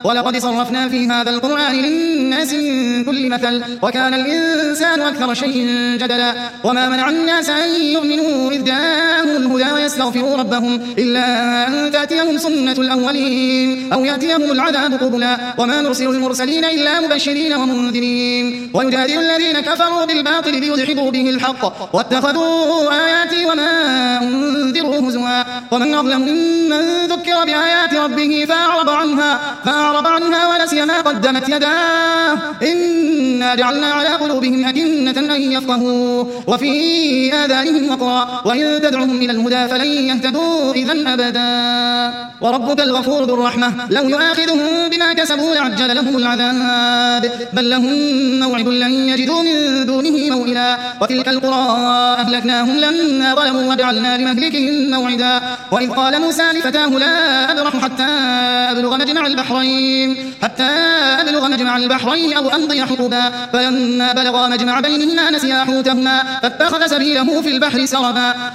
ولقد صرفنا في هذا القرآن للناس من كل مثل وكان الإنسان أكثر شيء جدلا وما منع الناس أن يؤمنوا إذ جاءهم الهدى ويستغفروا ربهم إلا أن تأتيهم سنة الأولين أو يأتيهم العذاب قبلا وما نرسل المرسلين إلا مبشرين ومنذرين ويجادل الذين كفروا بالباطل ليدحضوا به الحق واتخذوا آياتي وما أنذروا هزوا ومن أظلم ممن ذكر بآيات ربه فأعرض عنها ونسي ما قدمت يداه إنا جعلنا على قلوبهم أكنة أن يفقهوا وفي آذانهم وقرا وإن تدعهم إلى الهدى فلن يهتدوا إذا أبدا وربك الغفور ذو الرحمة لو يؤاخذهم بما كسبوا لعجل لهم العذاب بل لهم موعد لن يجدوا من دونه موئلا وتلك القرى أهلكناهم لما ظلموا وجعلنا لمهلكهم موعدا وإذ قال موسى لفتاه لا أبرح حتى أبلغ مجمع البحرين أو أمضي حقبا فلما بلغا مجمع بينهما نسيا حوتهما فاتخذ سبيله في البحر سربا